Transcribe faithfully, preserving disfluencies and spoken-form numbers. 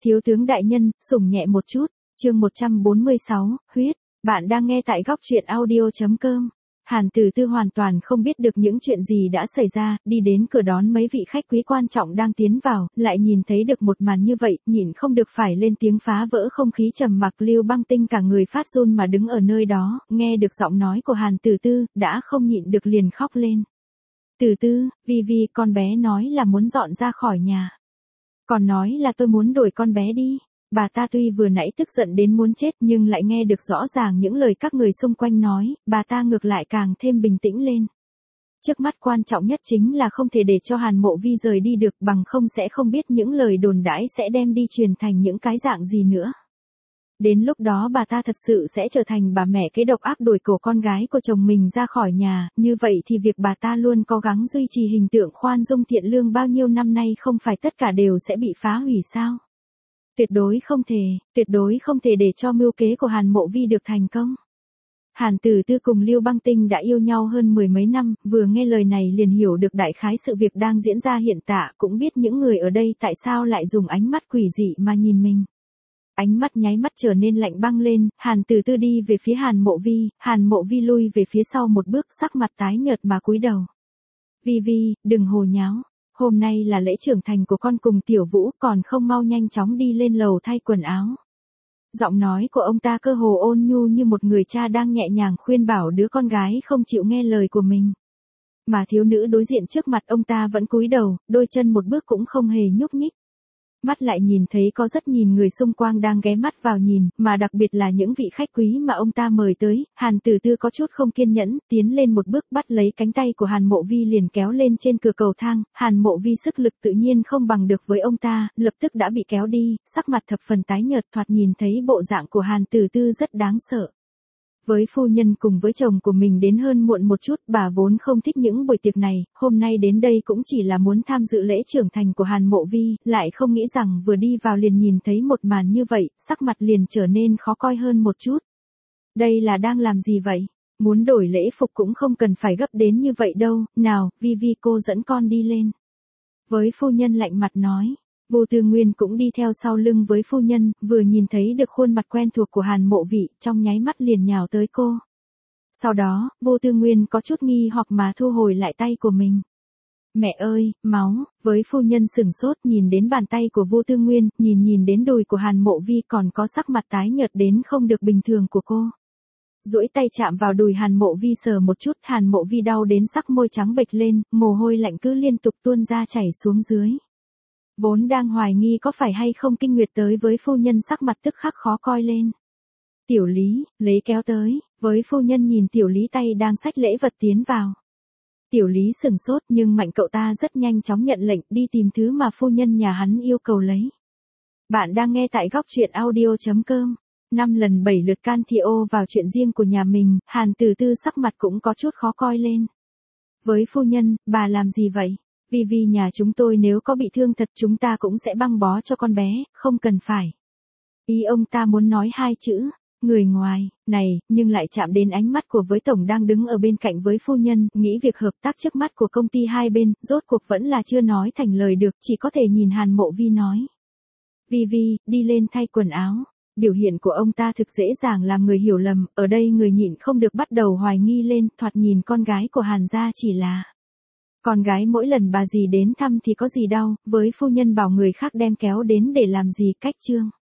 Thiếu tướng đại nhân, sủng nhẹ một chút, chương một trăm bốn mươi sáu, huyết, bạn đang nghe tại góc truyện audio.com. Hàn Tử Tư hoàn toàn không biết được những chuyện gì đã xảy ra, đi đến cửa đón mấy vị khách quý quan trọng đang tiến vào, lại nhìn thấy được một màn như vậy, nhịn không được phải lên tiếng phá vỡ không khí trầm mặc. Lưu Băng Tinh cả người phát run mà đứng ở nơi đó, nghe được giọng nói của Hàn Tử Tư, đã không nhịn được liền khóc lên. Tử Tư, vì vì con bé nói là muốn dọn ra khỏi nhà. Còn nói là tôi muốn đuổi con bé đi. Bà ta tuy vừa nãy tức giận đến muốn chết nhưng lại nghe được rõ ràng những lời các người xung quanh nói, bà ta ngược lại càng thêm bình tĩnh lên. Trước mắt quan trọng nhất chính là không thể để cho Hàn Mộ Vi rời đi được, bằng không sẽ không biết những lời đồn đãi sẽ đem đi truyền thành những cái dạng gì nữa. Đến lúc đó bà ta thật sự sẽ trở thành bà mẹ kế độc ác đuổi cổ con gái của chồng mình ra khỏi nhà, như vậy thì việc bà ta luôn cố gắng duy trì hình tượng khoan dung thiện lương bao nhiêu năm nay không phải tất cả đều sẽ bị phá hủy sao? Tuyệt đối không thể, tuyệt đối không thể để cho mưu kế của Hàn Mộ Vi được thành công. Hàn Tử Tư cùng Lưu Băng Tinh đã yêu nhau hơn mười mấy năm, vừa nghe lời này liền hiểu được đại khái sự việc đang diễn ra hiện tại, cũng biết những người ở đây tại sao lại dùng ánh mắt quỷ dị mà nhìn mình. Ánh mắt nháy mắt trở nên lạnh băng lên, Hàn Tử Tư đi về phía Hàn Mộ Vi, Hàn Mộ Vi lui về phía sau một bước, sắc mặt tái nhợt mà cúi đầu. Vi Vi, đừng hồ nháo. Hôm nay là lễ trưởng thành của con cùng Tiểu Vũ, còn không mau nhanh chóng đi lên lầu thay quần áo. Giọng nói của ông ta cơ hồ ôn nhu như một người cha đang nhẹ nhàng khuyên bảo đứa con gái không chịu nghe lời của mình. Mà thiếu nữ đối diện trước mặt ông ta vẫn cúi đầu, đôi chân một bước cũng không hề nhúc nhích. Mắt lại nhìn thấy có rất nhìn người xung quanh đang ghé mắt vào nhìn, mà đặc biệt là những vị khách quý mà ông ta mời tới. Hàn Tử Tư có chút không kiên nhẫn, tiến lên một bước bắt lấy cánh tay của Hàn Mộ Vi liền kéo lên trên cửa cầu thang. Hàn Mộ Vi sức lực tự nhiên không bằng được với ông ta, lập tức đã bị kéo đi, sắc mặt thập phần tái nhợt, thoạt nhìn thấy bộ dạng của Hàn Tử Tư rất đáng sợ. Với phu nhân cùng với chồng của mình đến hơn muộn một chút, bà vốn không thích những buổi tiệc này, hôm nay đến đây cũng chỉ là muốn tham dự lễ trưởng thành của Hàn Mộ Vi, lại không nghĩ rằng vừa đi vào liền nhìn thấy một màn như vậy, sắc mặt liền trở nên khó coi hơn một chút. Đây là đang làm gì vậy? Muốn đổi lễ phục cũng không cần phải gấp đến như vậy đâu, nào, Vi Vi cô dẫn con đi lên. Với phu nhân lạnh mặt nói. Vô Tư Nguyên cũng đi theo sau lưng với phu nhân, vừa nhìn thấy được khuôn mặt quen thuộc của Hàn Mộ Vi, trong nháy mắt liền nhào tới cô. Sau đó, Vô Tư Nguyên có chút nghi hoặc mà thu hồi lại tay của mình. Mẹ ơi, máu, với phu nhân sửng sốt nhìn đến bàn tay của Vô Tư Nguyên, nhìn nhìn đến đùi của Hàn Mộ Vi còn có sắc mặt tái nhợt đến không được bình thường của cô. Duỗi tay chạm vào đùi Hàn Mộ Vi sờ một chút, Hàn Mộ Vi đau đến sắc môi trắng bệch lên, mồ hôi lạnh cứ liên tục tuôn ra chảy xuống dưới. Vốn đang hoài nghi có phải hay không kinh nguyệt tới với phu nhân sắc mặt tức khắc khó coi lên. Tiểu Lý, lấy kéo tới, với phu nhân nhìn Tiểu Lý tay đang xách lễ vật tiến vào. Tiểu Lý sừng sốt nhưng mạnh cậu ta rất nhanh chóng nhận lệnh đi tìm thứ mà phu nhân nhà hắn yêu cầu lấy. Bạn đang nghe tại góc truyện audio.com. Năm lần bảy lượt can thiệp vào chuyện riêng của nhà mình, Hàn Tử Tư sắc mặt cũng có chút khó coi lên. Với phu nhân, bà làm gì vậy? Vì vì nhà chúng tôi nếu có bị thương thật chúng ta cũng sẽ băng bó cho con bé, không cần phải. Ý ông ta muốn nói hai chữ, người ngoài, này, nhưng lại chạm đến ánh mắt của với tổng đang đứng ở bên cạnh với phu nhân, nghĩ việc hợp tác trước mắt của công ty hai bên, rốt cuộc vẫn là chưa nói thành lời được, chỉ có thể nhìn Hàn Mộ Vi nói. Vi Vi, đi lên thay quần áo. Biểu hiện của ông ta thực dễ dàng làm người hiểu lầm, ở đây người nhịn không được bắt đầu hoài nghi lên, thoạt nhìn con gái của Hàn gia chỉ là... Con gái mỗi lần bà dì đến thăm thì có gì đau, với phu nhân bảo người khác đem kéo đến để làm gì cách chương.